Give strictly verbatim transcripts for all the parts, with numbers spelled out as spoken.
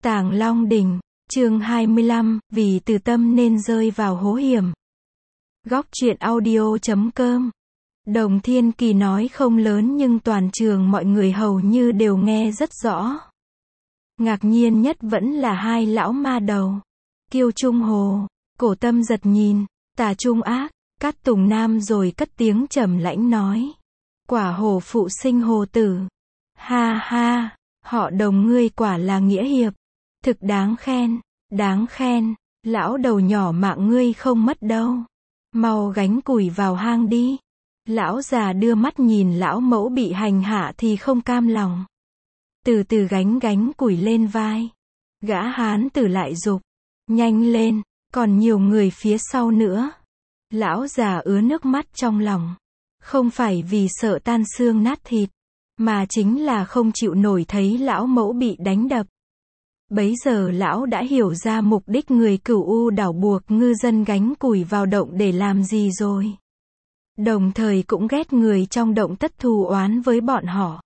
Tàng Long Đỉnh, chương hai mươi lăm, vì từ tâm nên rơi vào hố hiểm. Góc truyện audio chấm com. Đồng Thiên Kỳ nói không lớn nhưng toàn trường mọi người hầu như đều nghe rất rõ. Ngạc nhiên nhất vẫn là hai lão ma đầu. Kiêu Trung Hồ, Cổ Tâm Giật nhìn, Tà Trung Ác, Cát Tùng Nam rồi cất tiếng trầm lãnh nói. Quả hồ phụ sinh hồ tử. Ha ha, họ Đồng ngươi quả là nghĩa hiệp. Thực đáng khen, đáng khen, lão đầu nhỏ mạng ngươi không mất đâu. Mau gánh củi vào hang đi. Lão già đưa mắt nhìn lão mẫu bị hành hạ thì không cam lòng. Từ từ gánh gánh củi lên vai. Gã hán tử lại giục. Nhanh lên, còn nhiều người phía sau nữa. Lão già ứa nước mắt trong lòng. Không phải vì sợ tan xương nát thịt, mà chính là không chịu nổi thấy lão mẫu bị đánh đập. Bấy giờ lão đã hiểu ra mục đích người Cửu U đảo buộc ngư dân gánh củi vào động để làm gì rồi. Đồng thời cũng ghét người trong động tất thù oán với bọn họ.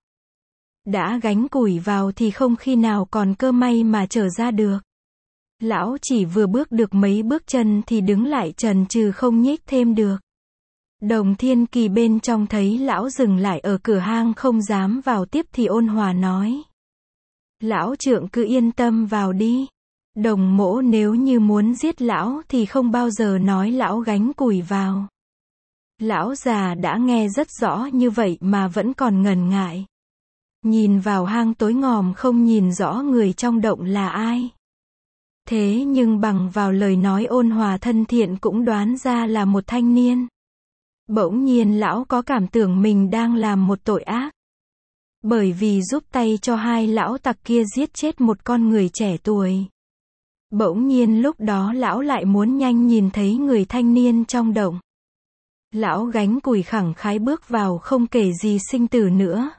Đã gánh củi vào thì không khi nào còn cơ may mà trở ra được. Lão chỉ vừa bước được mấy bước chân thì đứng lại chần chừ không nhích thêm được. Đồng Thiên Kỳ bên trong thấy lão dừng lại ở cửa hang không dám vào tiếp thì ôn hòa nói. Lão trượng cứ yên tâm vào đi. Đồng mỗ nếu như muốn giết lão thì không bao giờ nói lão gánh củi vào. Lão già đã nghe rất rõ như vậy mà vẫn còn ngần ngại. Nhìn vào hang tối ngòm không nhìn rõ người trong động là ai. Thế nhưng bằng vào lời nói ôn hòa thân thiện cũng đoán ra là một thanh niên. Bỗng nhiên lão có cảm tưởng mình đang làm một tội ác. Bởi vì giúp tay cho hai lão tặc kia giết chết một con người trẻ tuổi. Bỗng nhiên lúc đó lão lại muốn nhanh nhìn thấy người thanh niên trong động. Lão gánh củi khẳng khái bước vào không kể gì sinh tử nữa.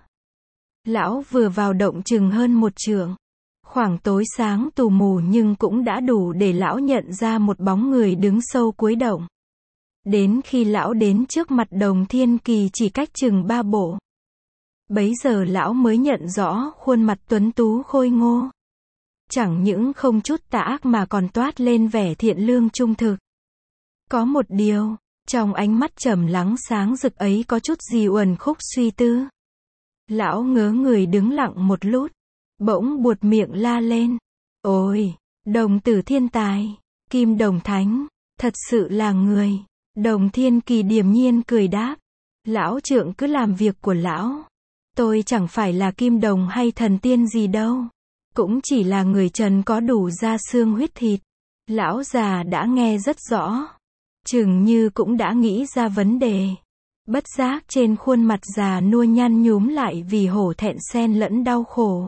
Lão vừa vào động chừng hơn một trượng. Khoảng tối sáng tù mù nhưng cũng đã đủ để lão nhận ra một bóng người đứng sâu cuối động. Đến khi lão đến trước mặt Đồng Thiên Kỳ chỉ cách chừng ba bộ. Bấy giờ lão mới nhận rõ khuôn mặt tuấn tú khôi ngô. Chẳng những không chút tà ác mà còn toát lên vẻ thiện lương trung thực. Có một điều, trong ánh mắt trầm lắng sáng rực ấy có chút gì uẩn khúc suy tư. Lão ngớ người đứng lặng một lút, bỗng buột miệng la lên. Ôi, Đồng tử thiên tài, Kim Đồng Thánh, thật sự là người. Đồng Thiên Kỳ điềm nhiên cười đáp. Lão trượng cứ làm việc của lão. Tôi chẳng phải là kim đồng hay thần tiên gì đâu. Cũng chỉ là người trần có đủ da xương huyết thịt. Lão già đã nghe rất rõ. Chừng như cũng đã nghĩ ra vấn đề. Bất giác trên khuôn mặt già nua nhăn nhúm lại vì hổ thẹn xen lẫn đau khổ.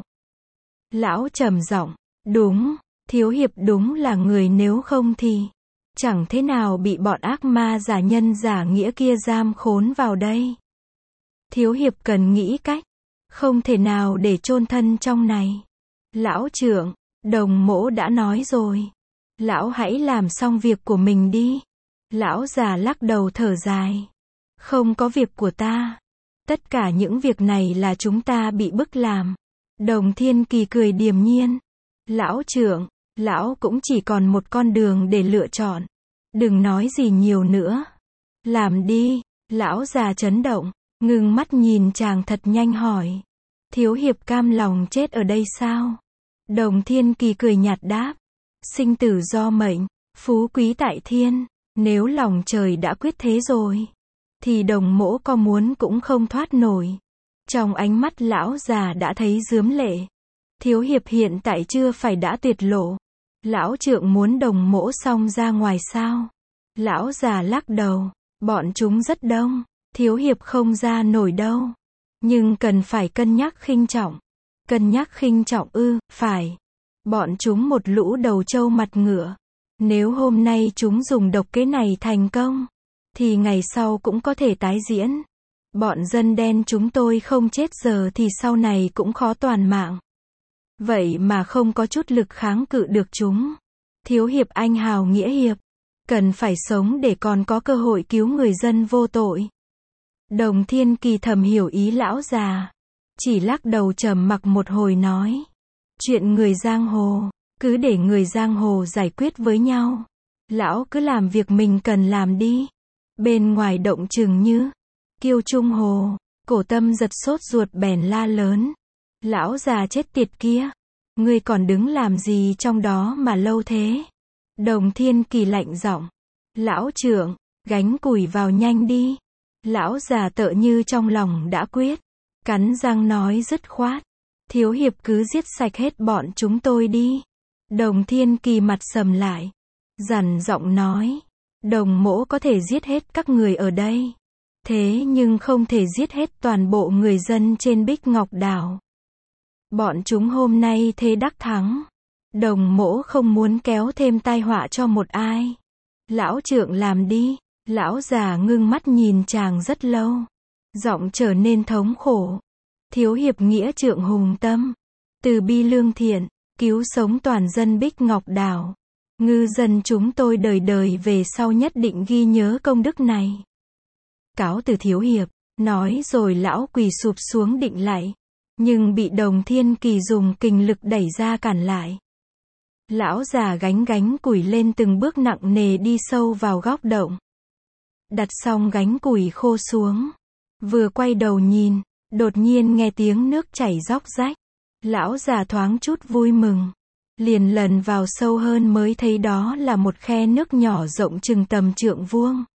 Lão trầm giọng, đúng, thiếu hiệp đúng là người nếu không thì chẳng thế nào bị bọn ác ma giả nhân giả nghĩa kia giam khốn vào đây. Thiếu hiệp cần nghĩ cách, không thể nào để chôn thân trong này. Lão trượng, Đồng mỗ đã nói rồi. Lão hãy làm xong việc của mình đi. Lão già lắc đầu thở dài. Không có việc của ta. Tất cả những việc này là chúng ta bị bức làm. Đồng Thiên Kỳ cười điềm nhiên. Lão trượng, lão cũng chỉ còn một con đường để lựa chọn. Đừng nói gì nhiều nữa. Làm đi. Lão già chấn động, ngưng mắt nhìn chàng thật nhanh hỏi. Thiếu hiệp cam lòng chết ở đây sao? Đồng Thiên Kỳ cười nhạt đáp. Sinh tử do mệnh, phú quý tại thiên. Nếu lòng trời đã quyết thế rồi, thì đồng mỗ có muốn cũng không thoát nổi. Trong ánh mắt lão già đã thấy rướm lệ. Thiếu hiệp hiện tại chưa phải đã tuyệt lộ. Lão trượng muốn đồng mỗ xong ra ngoài sao? Lão già lắc đầu. Bọn chúng rất đông. Thiếu hiệp không ra nổi đâu. Nhưng cần phải cân nhắc khinh trọng. Cân nhắc khinh trọng ư, phải. Bọn chúng một lũ đầu trâu mặt ngựa. Nếu hôm nay chúng dùng độc kế này thành công, thì ngày sau cũng có thể tái diễn. Bọn dân đen chúng tôi không chết giờ thì sau này cũng khó toàn mạng. Vậy mà không có chút lực kháng cự được chúng. Thiếu hiệp anh hào nghĩa hiệp. Cần phải sống để còn có cơ hội cứu người dân vô tội. Đồng Thiên Kỳ thầm hiểu ý lão già. Chỉ lắc đầu trầm mặc một hồi nói. Chuyện người giang hồ, Cứ để người giang hồ giải quyết với nhau. Lão cứ làm việc mình cần làm đi. Bên ngoài động Trừng Như, Kiêu Trung Hồ, Cổ Tâm giật sốt ruột bèn la lớn. Lão già chết tiệt kia, ngươi còn đứng làm gì trong đó mà lâu thế? Đồng Thiên Kỳ lạnh giọng. Lão trưởng, gánh củi vào nhanh đi. Lão già tựa như trong lòng đã quyết. Cắn răng nói dứt khoát. Thiếu hiệp cứ giết sạch hết bọn chúng tôi đi. Đồng Thiên Kỳ mặt sầm lại. Dằn giọng nói. Đồng mỗ có thể giết hết các người ở đây. Thế nhưng không thể giết hết toàn bộ người dân trên Bích Ngọc Đảo. Bọn chúng hôm nay thế đắc thắng. Đồng mỗ không muốn kéo thêm tai họa cho một ai. Lão trượng làm đi. Lão già ngưng mắt nhìn chàng rất lâu. Giọng trở nên thống khổ. Thiếu hiệp nghĩa trượng hùng tâm. Từ bi lương thiện. Cứu sống toàn dân Bích Ngọc Đảo. Ngư dân chúng tôi đời đời về sau nhất định ghi nhớ công đức này. Cáo từ thiếu hiệp. Nói rồi lão quỳ sụp xuống định lạy. Nhưng bị Đồng Thiên Kỳ dùng kình lực đẩy ra cản lại. Lão già gánh gánh củi lên từng bước nặng nề đi sâu vào góc động. Đặt xong gánh củi khô xuống. Vừa quay đầu nhìn, đột nhiên nghe tiếng nước chảy róc rách. Lão già thoáng chút vui mừng. Liền lần vào sâu hơn mới thấy đó là một khe nước nhỏ rộng chừng tầm trượng vuông.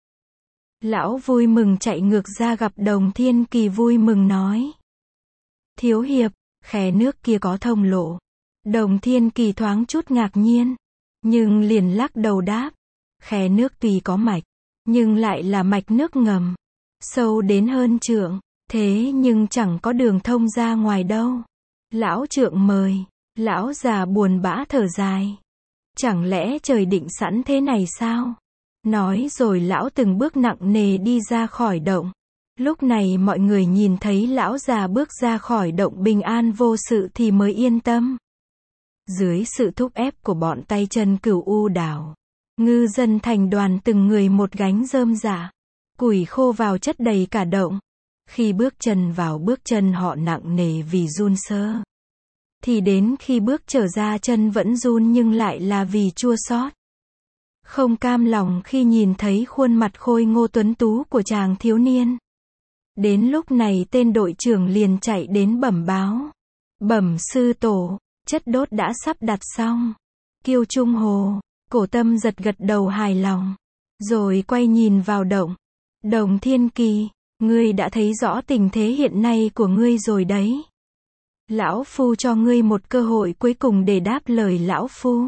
Lão vui mừng chạy ngược ra gặp Đồng Thiên Kỳ vui mừng nói. Thiếu hiệp, khe nước kia có thông lộ. Đồng Thiên Kỳ thoáng chút ngạc nhiên. Nhưng liền lắc đầu đáp. Khe nước tuy có mạch. Nhưng lại là mạch nước ngầm. Sâu đến hơn trượng. Thế nhưng chẳng có đường thông ra ngoài đâu. Lão trượng mời. Lão già buồn bã thở dài. Chẳng lẽ trời định sẵn thế này sao? Nói rồi lão từng bước nặng nề đi ra khỏi động. Lúc này mọi người nhìn thấy lão già bước ra khỏi động bình an vô sự thì mới yên tâm. Dưới sự thúc ép của bọn tay chân Cửu U đảo, ngư dân thành đoàn từng người một gánh rơm rạ, củi khô vào chất đầy cả động. Khi bước chân vào bước chân họ nặng nề vì run sơ. Thì đến khi bước trở ra chân vẫn run nhưng lại là vì chua xót. Không cam lòng khi nhìn thấy khuôn mặt khôi ngô tuấn tú của chàng thiếu niên. Đến lúc này tên đội trưởng liền chạy đến bẩm báo. Bẩm sư tổ, chất đốt đã sắp đặt xong. Kiêu Trung Hồ, Cổ Tâm giật gật đầu hài lòng. Rồi quay nhìn vào động. Đồng Thiên Kỳ, ngươi đã thấy rõ tình thế hiện nay của ngươi rồi đấy. Lão Phu cho ngươi một cơ hội cuối cùng để đáp lời Lão Phu.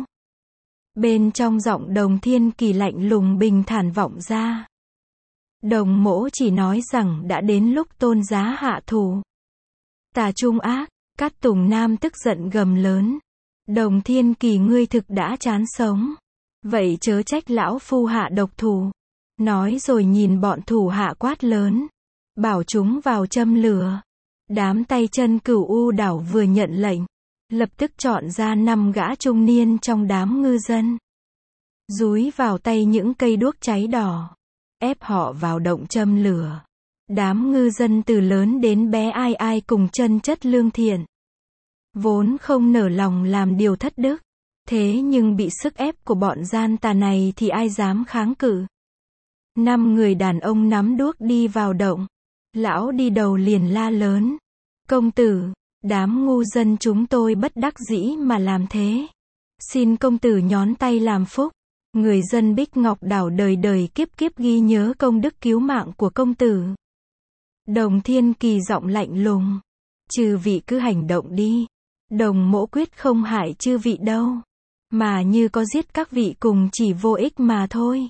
Bên trong giọng Đồng Thiên Kỳ lạnh lùng bình thản vọng ra. Đồng mỗ chỉ nói rằng đã đến lúc tôn giá hạ thủ. Tà trung ác, Cát Tùng Nam tức giận gầm lớn. Đồng Thiên Kỳ ngươi thực đã chán sống. Vậy chớ trách Lão Phu hạ độc thủ. Nói rồi nhìn bọn thủ hạ quát lớn. Bảo chúng vào châm lửa. Đám tay chân Cửu U đảo vừa nhận lệnh. Lập tức chọn ra năm gã trung niên trong đám ngư dân. Dúi vào tay những cây đuốc cháy đỏ. Ép họ vào động châm lửa. Đám ngư dân từ lớn đến bé ai ai cùng chân chất lương thiện. Vốn không nở lòng làm điều thất đức. Thế nhưng bị sức ép của bọn gian tà này thì ai dám kháng cự. Năm người đàn ông nắm đuốc đi vào động. Lão đi đầu liền la lớn. Công tử, đám ngu dân chúng tôi bất đắc dĩ mà làm thế. Xin công tử nhón tay làm phúc. Người dân Bích Ngọc Đảo đời đời kiếp kiếp ghi nhớ công đức cứu mạng của công tử. Đồng Thiên Kỳ giọng lạnh lùng. Chư vị cứ hành động đi. Đồng mỗ quyết không hại chư vị đâu. Mà như có giết các vị cùng chỉ vô ích mà thôi.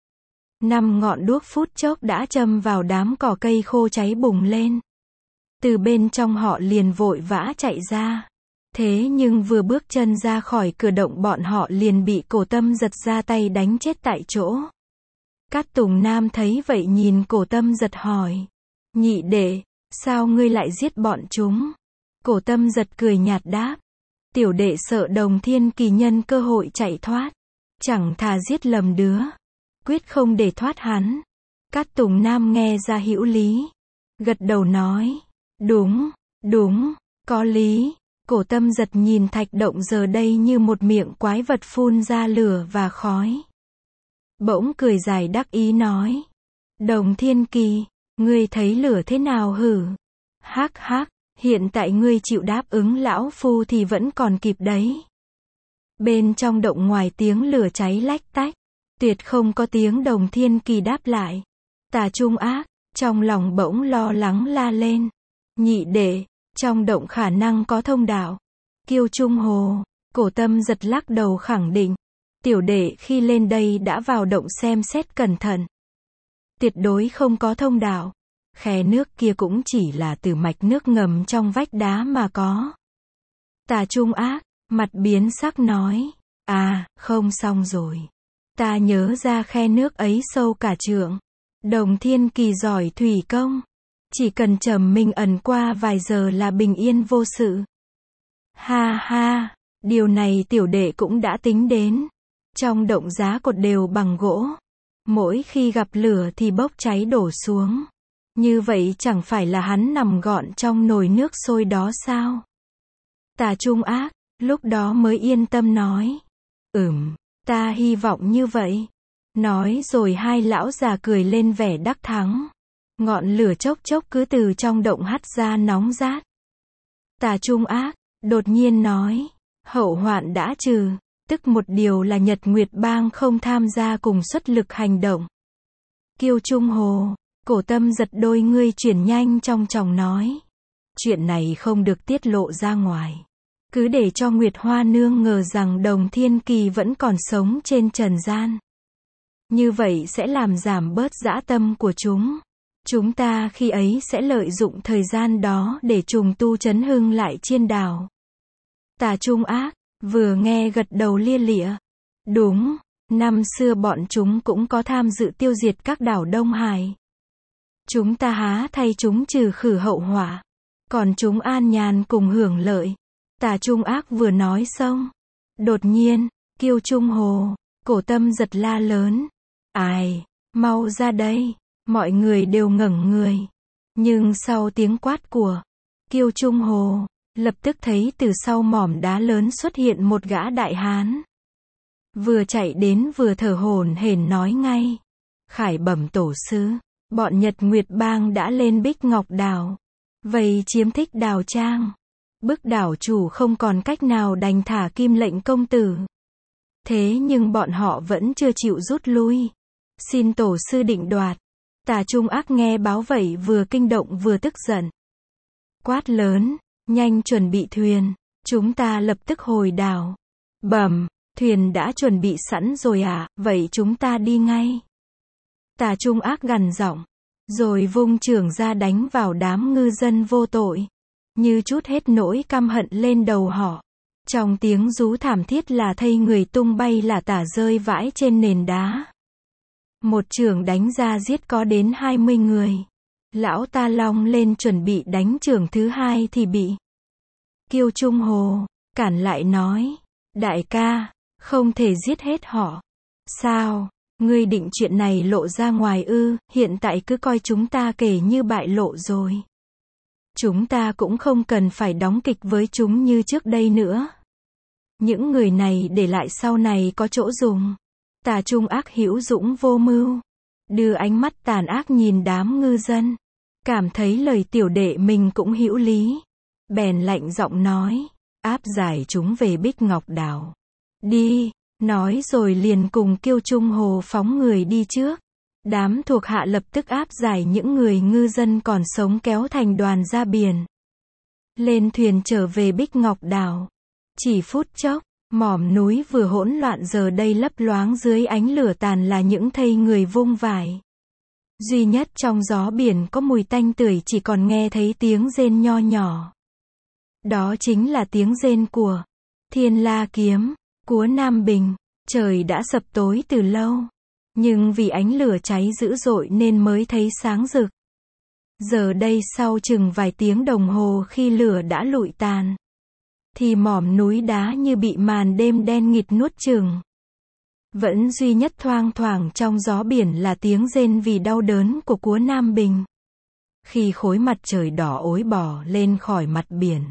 Năm ngọn đuốc phút chốc đã châm vào đám cỏ cây khô cháy bùng lên. Từ bên trong họ liền vội vã chạy ra. Thế nhưng vừa bước chân ra khỏi cửa động bọn họ liền bị Cổ Tâm giật ra tay đánh chết tại chỗ. Cát Tùng Nam thấy vậy nhìn Cổ Tâm giật hỏi. Nhị đệ, sao ngươi lại giết bọn chúng? Cổ Tâm giật cười nhạt đáp. Tiểu đệ sợ Đồng Thiên Kỳ nhân cơ hội chạy thoát. Chẳng thà giết lầm đứa. Quyết không để thoát hắn. Cát Tùng Nam nghe ra hữu lý. Gật đầu nói. Đúng, đúng, có lý. Cổ Tâm Giật nhìn thạch động giờ đây như một miệng quái vật phun ra lửa và khói. Bỗng cười dài đắc ý nói. Đồng Thiên Kỳ, ngươi thấy lửa thế nào hử? Hắc hắc, hiện tại ngươi chịu đáp ứng lão phu thì vẫn còn kịp đấy. Bên trong động ngoài tiếng lửa cháy lách tách, tuyệt không có tiếng Đồng Thiên Kỳ đáp lại. Tà Trung Ác, trong lòng bỗng lo lắng la lên. Nhị đệ, trong động khả năng có thông đạo. Kiêu Trung Hồ, Cổ Tâm Giật lắc đầu khẳng định. Tiểu đệ khi lên đây đã vào động xem xét cẩn thận. Tuyệt đối không có thông đạo. Khe nước kia cũng chỉ là từ mạch nước ngầm trong vách đá mà có. Tà Trung Ác, mặt biến sắc nói. À, không xong rồi. Ta nhớ ra khe nước ấy sâu cả trượng. Đồng Thiên Kỳ giỏi thủy công. Chỉ cần trầm mình ẩn qua vài giờ là bình yên vô sự. Ha ha, điều này tiểu đệ cũng đã tính đến. Trong động giá cột đều bằng gỗ. Mỗi khi gặp lửa thì bốc cháy đổ xuống. Như vậy chẳng phải là hắn nằm gọn trong nồi nước sôi đó sao? Tà Trung Ác, lúc đó mới yên tâm nói. Ừm, ta hy vọng như vậy. Nói rồi hai lão già cười lên vẻ đắc thắng. Ngọn lửa chốc chốc cứ từ trong động hắt ra nóng rát. Tà Trung Ác, đột nhiên nói. Hậu hoạn đã trừ. Tức một điều là Nhật Nguyệt Bang không tham gia cùng xuất lực hành động. Kiêu Trung Hồ, Cổ Tâm Giật đôi ngươi chuyển nhanh trong tròng nói. Chuyện này không được tiết lộ ra ngoài. Cứ để cho Nguyệt Hoa Nương ngờ rằng Đồng Thiên Kỳ vẫn còn sống trên trần gian. Như vậy sẽ làm giảm bớt dã tâm của chúng. Chúng ta khi ấy sẽ lợi dụng thời gian đó để trùng tu chấn hưng lại Chiên Đảo. Tà Trung Ác, vừa nghe gật đầu lia lịa. Đúng, năm xưa bọn chúng cũng có tham dự tiêu diệt các đảo Đông Hải. Chúng ta há thay chúng trừ khử hậu họa. Còn chúng an nhàn cùng hưởng lợi. Tà Trung Ác vừa nói xong. Đột nhiên, Kiêu Trung Hồ, Cổ Tâm Giật la lớn. Ai, mau ra đây. Mọi người đều ngẩng người. Nhưng sau tiếng quát của Kiêu Trung Hồ, lập tức thấy từ sau mỏm đá lớn xuất hiện một gã đại hán. Vừa chạy đến vừa thở hổn hển nói ngay. Khải bẩm tổ sư, bọn Nhật Nguyệt Bang đã lên Bích Ngọc Đảo. Vây chiếm Thích Đào Trang. Bức đảo chủ không còn cách nào đành thả Kim Lệnh công tử. Thế nhưng bọn họ vẫn chưa chịu rút lui. Xin tổ sư định đoạt. Tà Trung Ác nghe báo vậy vừa kinh động vừa tức giận. Quát lớn, nhanh chuẩn bị thuyền, chúng ta lập tức hồi đảo. Bẩm, thuyền đã chuẩn bị sẵn rồi à, vậy chúng ta đi ngay. Tà Trung Ác gằn giọng, rồi vung chưởng ra đánh vào đám ngư dân vô tội, như trút hết nỗi căm hận lên đầu họ. Trong tiếng rú thảm thiết là thây người tung bay lả tả rơi vãi trên nền đá. Một chưởng đánh ra giết có đến hai mươi người. Lão ta long lên chuẩn bị đánh chưởng thứ hai thì bị Kiêu Trung Hồ cản lại nói. Đại ca, không thể giết hết họ. Sao, ngươi định chuyện này lộ ra ngoài ư? Hiện tại cứ coi chúng ta kể như bại lộ rồi. Chúng ta cũng không cần phải đóng kịch với chúng như trước đây nữa. Những người này để lại sau này có chỗ dùng. Tà Trung Ác hữu dũng vô mưu, đưa ánh mắt tàn ác nhìn đám ngư dân, cảm thấy lời tiểu đệ mình cũng hữu lý, bèn lạnh giọng nói, áp giải chúng về Bích Ngọc Đảo. Đi, nói rồi liền cùng Kiêu Trung Hồ phóng người đi trước. Đám thuộc hạ lập tức áp giải những người ngư dân còn sống kéo thành đoàn ra biển. Lên thuyền trở về Bích Ngọc Đảo. Chỉ phút chốc, mỏm núi vừa hỗn loạn giờ đây lấp loáng dưới ánh lửa tàn là những thây người vung vải. Duy nhất trong gió biển có mùi tanh tưởi, chỉ còn nghe thấy tiếng rên nho nhỏ. Đó chính là tiếng rên của Thiên La Kiếm, Cúa Nam Bình. Trời đã sập tối từ lâu, nhưng vì ánh lửa cháy dữ dội nên mới thấy sáng rực. Giờ đây sau chừng vài tiếng đồng hồ khi lửa đã lụi tàn, thì mỏm núi đá như bị màn đêm đen nghịt nuốt chửng. Vẫn duy nhất thoang thoảng trong gió biển là tiếng rên vì đau đớn của Cúa Nam Bình. Khi khối mặt trời đỏ ối bò lên khỏi mặt biển,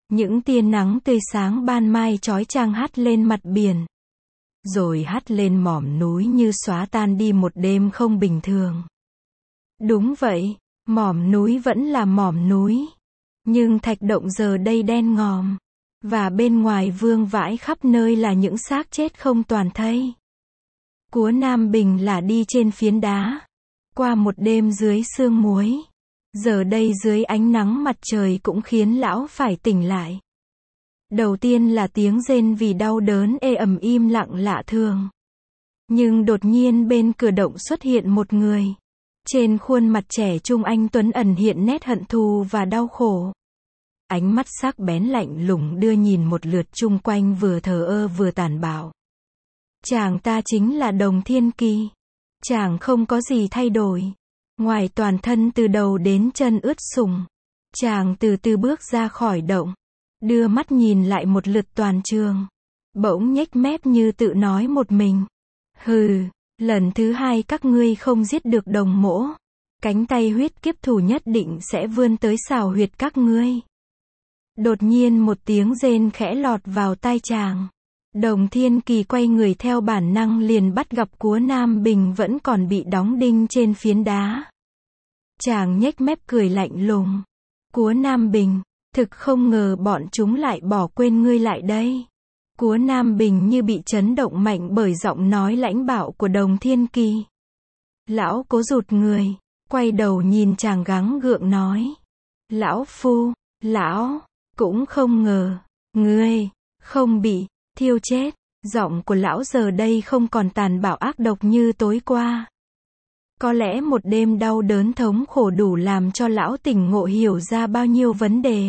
Những tia nắng tươi sáng ban mai chói chang hắt lên mặt biển. Rồi hắt lên mỏm núi như xóa tan đi một đêm không bình thường. Đúng vậy, mỏm núi vẫn là mỏm núi. Nhưng thạch động giờ đây đen ngòm. Và bên ngoài vương vãi khắp nơi là những xác chết không toàn thây. Cúa Nam Bình là đi trên phiến đá. Qua một đêm dưới sương muối. Giờ đây dưới ánh nắng mặt trời cũng khiến lão phải tỉnh lại. Đầu tiên là tiếng rên vì đau đớn ê ẩm im lặng lạ thường. Nhưng đột nhiên bên cửa động xuất hiện một người. Trên khuôn mặt trẻ trung anh tuấn ẩn hiện nét hận thù và đau khổ. Ánh mắt sắc bén lạnh lùng đưa nhìn một lượt chung quanh vừa thờ ơ vừa tàn bạo. Chàng ta chính là Đồng Thiên Kỳ. Chàng không có gì thay đổi. Ngoài toàn thân từ đầu đến chân ướt sũng. Chàng từ từ bước ra khỏi động. Đưa mắt nhìn lại một lượt toàn trường. Bỗng nhếch mép như tự nói một mình. Hừ, lần thứ hai các ngươi không giết được Đồng mỗ. Cánh tay huyết kiếp thủ nhất định sẽ vươn tới xào huyệt các ngươi. Đột nhiên một tiếng rên khẽ lọt vào tai chàng. Đồng Thiên Kỳ quay người theo bản năng liền bắt gặp Cúa Nam Bình vẫn còn bị đóng đinh trên phiến đá. Chàng nhếch mép cười lạnh lùng. Cúa Nam Bình, thực không ngờ bọn chúng lại bỏ quên ngươi lại đây. Cúa Nam Bình như bị chấn động mạnh bởi giọng nói lãnh bạo của Đồng Thiên Kỳ. Lão cố rụt người, quay đầu nhìn chàng gắng gượng nói. Lão phu, lão, cũng không ngờ, ngươi, không bị thiêu chết. Giọng của lão giờ đây không còn tàn bạo ác độc như tối qua. Có lẽ một đêm đau đớn thống khổ đủ làm cho lão tỉnh ngộ hiểu ra bao nhiêu vấn đề.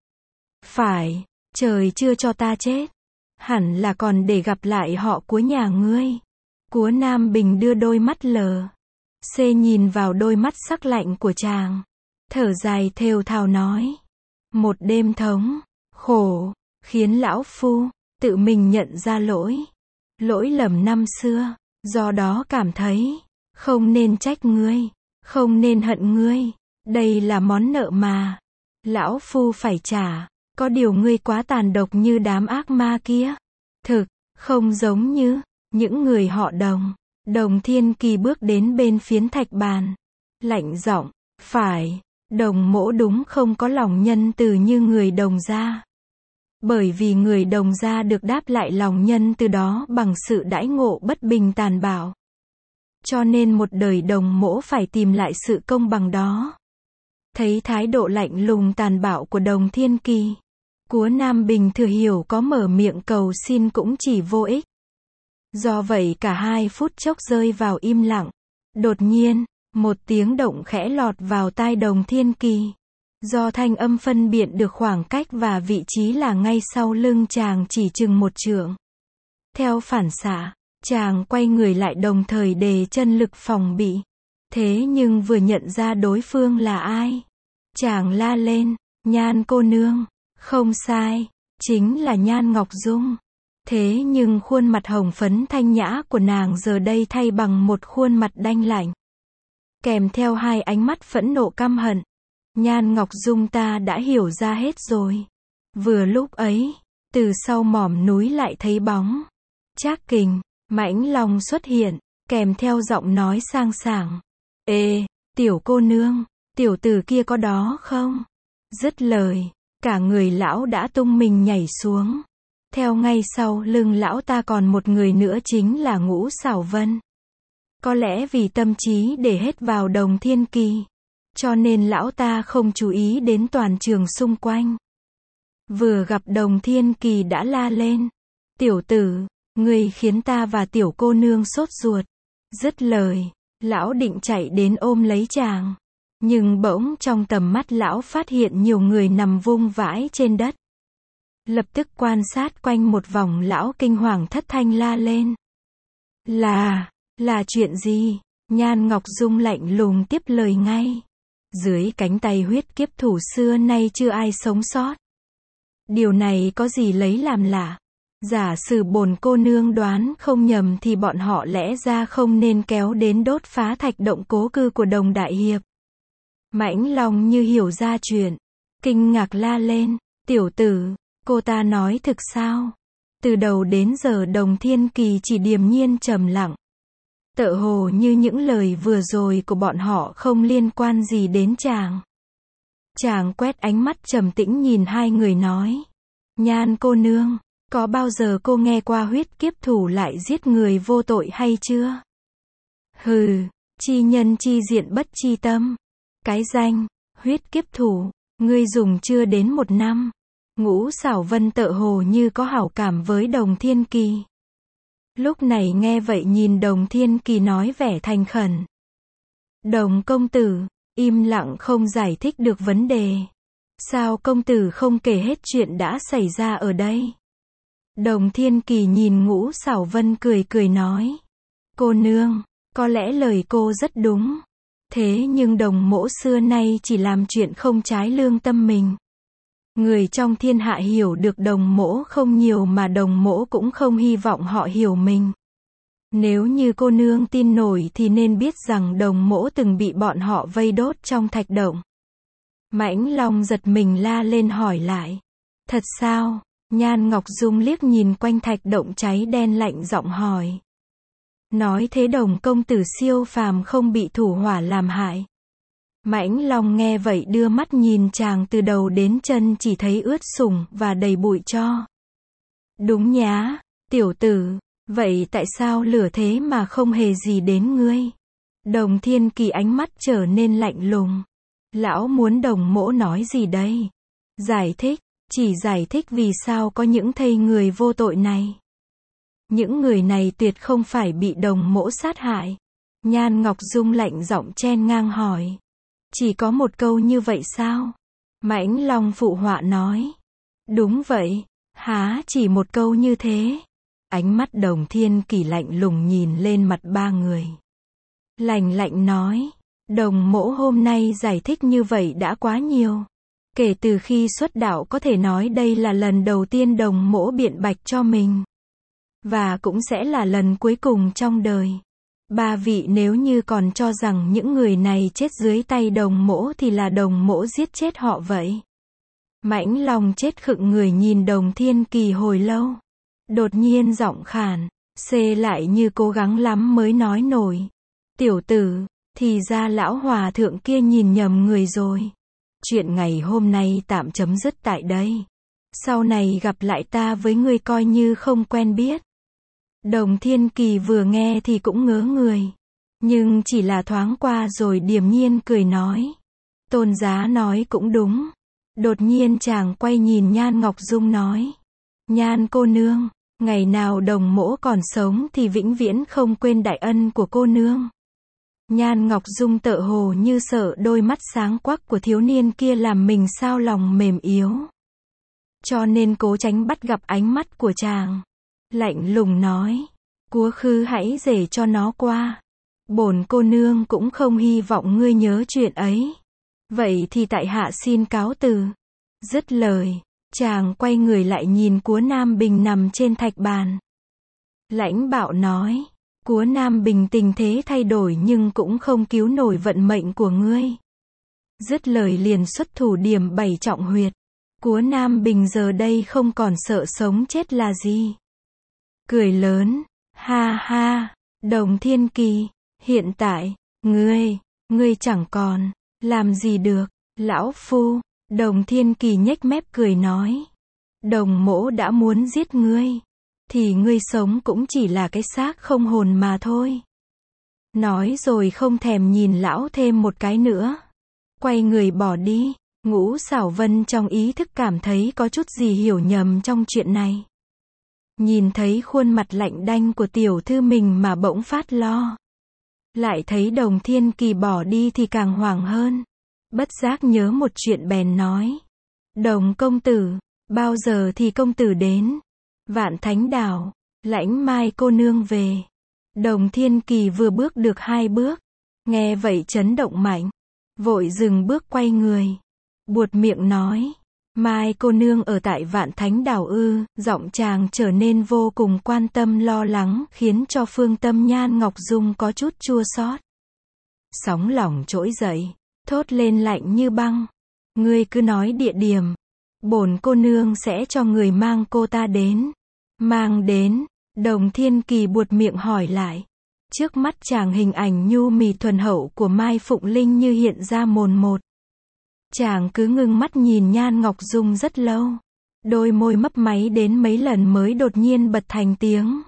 Phải, trời chưa cho ta chết. Hẳn là còn để gặp lại họ của nhà ngươi. Cúa Nam Bình đưa đôi mắt lờ xê nhìn vào đôi mắt sắc lạnh của chàng. Thở dài thều thào nói. Một đêm thống khổ, khiến lão phu tự mình nhận ra lỗi. Lỗi lầm năm xưa, do đó cảm thấy không nên trách ngươi, không nên hận ngươi. Đây là món nợ mà lão phu phải trả. Có điều ngươi quá tàn độc như đám ác ma kia. Thực, không giống như những người họ Đồng. Đồng Thiên Kỳ bước đến bên phiến thạch bàn. Lạnh giọng, phải, Đồng mỗ đúng không có lòng nhân từ như người Đồng gia. Bởi vì người Đồng gia được đáp lại lòng nhân từ đó bằng sự đãi ngộ bất bình tàn bạo. Cho nên một đời Đồng mỗ phải tìm lại sự công bằng đó. Thấy thái độ lạnh lùng tàn bạo của Đồng Thiên Kỳ, Cúa Nam Bình thừa hiểu có mở miệng cầu xin cũng chỉ vô ích. Do vậy cả hai phút chốc rơi vào im lặng. Đột nhiên, một tiếng động khẽ lọt vào tai Đồng Thiên Kỳ. Do thanh âm phân biệt được khoảng cách và vị trí là ngay sau lưng chàng chỉ chừng một trượng. Theo phản xạ, chàng quay người lại đồng thời đề chân lực phòng bị. Thế nhưng vừa nhận ra đối phương là ai, chàng la lên, Nhan cô nương. Không sai, chính là Nhan Ngọc Dung. Thế nhưng khuôn mặt hồng phấn thanh nhã của nàng giờ đây thay bằng một khuôn mặt đanh lạnh. Kèm theo hai ánh mắt phẫn nộ căm hận. Nhan Ngọc Dung ta đã hiểu ra hết rồi. Vừa lúc ấy, từ sau mỏm núi lại thấy bóng Trác Kình, Mãnh Long xuất hiện, kèm theo giọng nói sang sảng. Ê, tiểu cô nương, tiểu tử kia có đó không? Dứt lời, cả người lão đã tung mình nhảy xuống. Theo ngay sau lưng lão ta còn một người nữa chính là Ngũ Xảo Vân. Có lẽ vì tâm trí để hết vào Đồng Thiên Kỳ, cho nên lão ta không chú ý đến toàn trường xung quanh. Vừa gặp Đồng Thiên Kỳ đã la lên. Tiểu tử, ngươi khiến ta và tiểu cô nương sốt ruột. Dứt lời, lão định chạy đến ôm lấy chàng. Nhưng bỗng trong tầm mắt lão phát hiện nhiều người nằm vung vãi trên đất. Lập tức quan sát quanh một vòng lão kinh hoàng thất thanh la lên. Là, là chuyện gì? Nhan Ngọc Dung lạnh lùng tiếp lời ngay. Dưới cánh tay huyết kiếp thủ xưa nay chưa ai sống sót. Điều này có gì lấy làm lạ? Giả sử bổn cô nương đoán không nhầm thì bọn họ lẽ ra không nên kéo đến đốt phá thạch động cố cư của Đồng đại hiệp. Mãnh Long như hiểu ra chuyện, kinh ngạc la lên. Tiểu tử, cô ta nói thực sao? Từ đầu đến giờ Đồng Thiên Kỳ chỉ điềm nhiên trầm lặng. Tựa hồ như những lời vừa rồi của bọn họ không liên quan gì đến chàng. Chàng quét ánh mắt trầm tĩnh nhìn hai người nói. Nhan cô nương, có bao giờ cô nghe qua huyết kiếp thủ lại giết người vô tội hay chưa? Hừ, chi nhân chi diện bất chi tâm. Cái danh, huyết kiếp thủ, ngươi dùng chưa đến một năm. Ngũ Xảo Vân tựa hồ như có hảo cảm với Đồng Thiên Kỳ. Lúc này nghe vậy nhìn Đồng Thiên Kỳ nói vẻ thành khẩn. Đồng công tử, im lặng không giải thích được vấn đề. Sao công tử không kể hết chuyện đã xảy ra ở đây? Đồng Thiên Kỳ nhìn Ngũ Xảo Vân cười cười nói. Cô nương, có lẽ lời cô rất đúng. Thế nhưng đồng mỗ xưa nay chỉ làm chuyện không trái lương tâm mình. Người trong thiên hạ hiểu được đồng mỗ không nhiều mà đồng mỗ cũng không hy vọng họ hiểu mình. Nếu như cô nương tin nổi thì nên biết rằng đồng mỗ từng bị bọn họ vây đốt trong thạch động. Mãnh Long giật mình la lên hỏi lại. Thật sao? Nhan Ngọc Dung liếc nhìn quanh thạch động cháy đen lạnh giọng hỏi. Nói thế Đồng công tử siêu phàm không bị thủ hỏa làm hại. Mãnh Long nghe vậy đưa mắt nhìn chàng từ đầu đến chân chỉ thấy ướt sũng và đầy bụi tro. Đúng nhá, tiểu tử, vậy tại sao lửa thế mà không hề gì đến ngươi? Đồng Thiên Kỳ ánh mắt trở nên lạnh lùng. Lão muốn đồng mỗ nói gì đây? Giải thích, chỉ giải thích vì sao có những thây người vô tội này. Những người này tuyệt không phải bị đồng mỗ sát hại. Nhan Ngọc Dung lạnh giọng chen ngang hỏi. Chỉ có một câu như vậy sao? Mãnh Long phụ họa nói. Đúng vậy, há chỉ một câu như thế. Ánh mắt Đồng Thiên Kỳ lạnh lùng nhìn lên mặt ba người. Lạnh lạnh nói. Đồng mỗ hôm nay giải thích như vậy đã quá nhiều. Kể từ khi xuất đạo có thể nói đây là lần đầu tiên đồng mỗ biện bạch cho mình. Và cũng sẽ là lần cuối cùng trong đời. Ba vị nếu như còn cho rằng những người này chết dưới tay đồng mỗ thì là đồng mỗ giết chết họ vậy. Mãnh Long chết khựng người nhìn Đồng Thiên Kỳ hồi lâu. Đột nhiên giọng khàn, xê lại như cố gắng lắm mới nói nổi. Tiểu tử, thì ra lão hòa thượng kia nhìn nhầm người rồi. Chuyện ngày hôm nay tạm chấm dứt tại đây. Sau này gặp lại ta với ngươi coi như không quen biết. Đồng Thiên Kỳ vừa nghe thì cũng ngớ người. Nhưng chỉ là thoáng qua rồi điềm nhiên cười nói. Tôn giá nói cũng đúng. Đột nhiên chàng quay nhìn Nhan Ngọc Dung nói. Nhan cô nương, ngày nào đồng mỗ còn sống thì vĩnh viễn không quên đại ân của cô nương. Nhan Ngọc Dung tựa hồ như sợ đôi mắt sáng quắc của thiếu niên kia làm mình sao lòng mềm yếu. Cho nên cố tránh bắt gặp ánh mắt của chàng. Lạnh lùng nói. Cúa khứ hãy để cho nó qua. Bổn cô nương cũng không hy vọng ngươi nhớ chuyện ấy. Vậy thì tại hạ xin cáo từ. Dứt lời, chàng quay người lại nhìn Cúa Nam Bình nằm trên thạch bàn. Lãnh bạo nói. Cúa Nam Bình tình thế thay đổi nhưng cũng không cứu nổi vận mệnh của ngươi. Dứt lời liền xuất thủ điểm bảy trọng huyệt. Cúa Nam Bình giờ đây không còn sợ sống chết là gì. Cười lớn. Ha ha, Đồng Thiên Kỳ, hiện tại, ngươi, ngươi chẳng còn, làm gì được, lão phu. Đồng Thiên Kỳ nhếch mép cười nói. Đồng mỗ đã muốn giết ngươi. Thì ngươi sống cũng chỉ là cái xác không hồn mà thôi. Nói rồi không thèm nhìn lão thêm một cái nữa. Quay người bỏ đi. Ngũ Xảo Vân trong ý thức cảm thấy có chút gì hiểu nhầm trong chuyện này. Nhìn thấy khuôn mặt lạnh đanh của tiểu thư mình mà bỗng phát lo. Lại thấy Đồng Thiên Kỳ bỏ đi thì càng hoảng hơn. Bất giác nhớ một chuyện bèn nói. Đồng công tử, bao giờ thì công tử đến? Vạn Thánh Đảo, lãnh Mai cô nương về. Đồng Thiên Kỳ vừa bước được hai bước. Nghe vậy chấn động mạnh. Vội dừng bước quay người. Buột miệng nói. Mai cô nương ở tại Vạn Thánh Đảo ư? Giọng chàng trở nên vô cùng quan tâm lo lắng khiến cho phương tâm Nhan Ngọc Dung có chút chua xót. Sóng lòng trỗi dậy. Thốt lên lạnh như băng. Ngươi cứ nói địa điểm. Bổn cô nương sẽ cho người mang cô ta đến. Mang đến, Đồng Thiên Kỳ buột miệng hỏi lại. Trước mắt chàng hình ảnh nhu mì thuần hậu của Mai Phụng Linh như hiện ra mồn một. Chàng cứ ngưng mắt nhìn Nhan Ngọc Dung rất lâu. Đôi môi mấp máy đến mấy lần mới đột nhiên bật thành tiếng.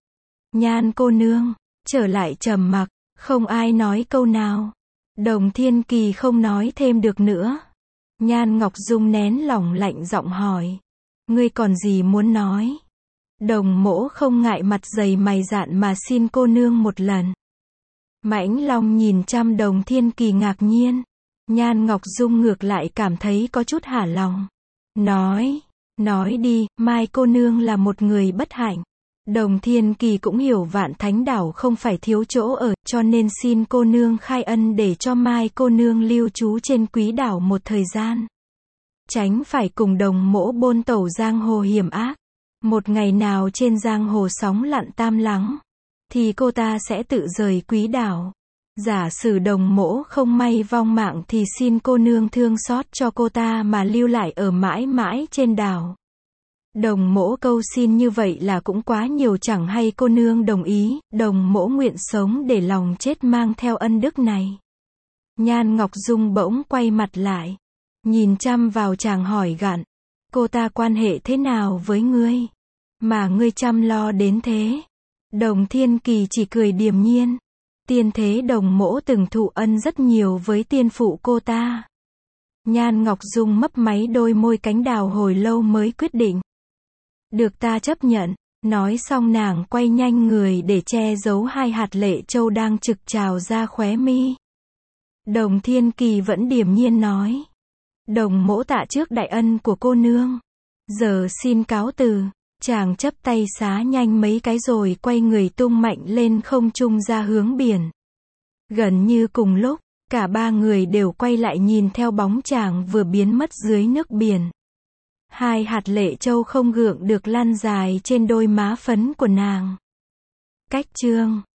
Nhan cô nương, trở lại trầm mặc, không ai nói câu nào. Đồng Thiên Kỳ không nói thêm được nữa. Nhan Ngọc Dung nén lòng lạnh giọng hỏi. Ngươi còn gì muốn nói? Đồng mỗ không ngại mặt dày mày dạn mà xin cô nương một lần. Mãnh Long nhìn chăm Đồng Thiên Kỳ ngạc nhiên. Nhan Ngọc Dung ngược lại cảm thấy có chút hả lòng. Nói, nói đi, Mai cô nương là một người bất hạnh. Đồng Thiên Kỳ cũng hiểu Vạn Thánh Đảo không phải thiếu chỗ ở, cho nên xin cô nương khai ân để cho Mai cô nương lưu trú trên Quý Đảo một thời gian. Tránh phải cùng đồng mỗ bôn tẩu giang hồ hiểm ác. Một ngày nào trên giang hồ sóng lặn tam lắng, thì cô ta sẽ tự rời Quý Đảo. Giả sử đồng mỗ không may vong mạng thì xin cô nương thương xót cho cô ta mà lưu lại ở mãi mãi trên đảo. Đồng mỗ câu xin như vậy là cũng quá nhiều, chẳng hay cô nương đồng ý, đồng mỗ nguyện sống để lòng chết mang theo ân đức này. Nhan Ngọc Dung bỗng quay mặt lại, nhìn chăm vào chàng hỏi gặn. Cô ta quan hệ thế nào với ngươi? Mà ngươi chăm lo đến thế? Đồng Thiên Kỳ chỉ cười điềm nhiên. Tiên thế đồng mỗ từng thụ ân rất nhiều với tiên phụ cô ta. Nhan Ngọc Dung mấp máy đôi môi cánh đào hồi lâu mới quyết định. Được ta chấp nhận. Nói xong nàng quay nhanh người để che giấu hai hạt lệ châu đang trực trào ra khóe mi. Đồng Thiên Kỳ vẫn điềm nhiên nói. Đồng mỗ tạ trước đại ân của cô nương. Giờ xin cáo từ. Chàng chấp tay xá nhanh mấy cái rồi quay người tung mạnh lên không trung ra hướng biển. Gần như cùng lúc, cả ba người đều quay lại nhìn theo bóng chàng vừa biến mất dưới nước biển. Hai hạt lệ châu không gượng được lăn dài trên đôi má phấn của nàng. Cách chương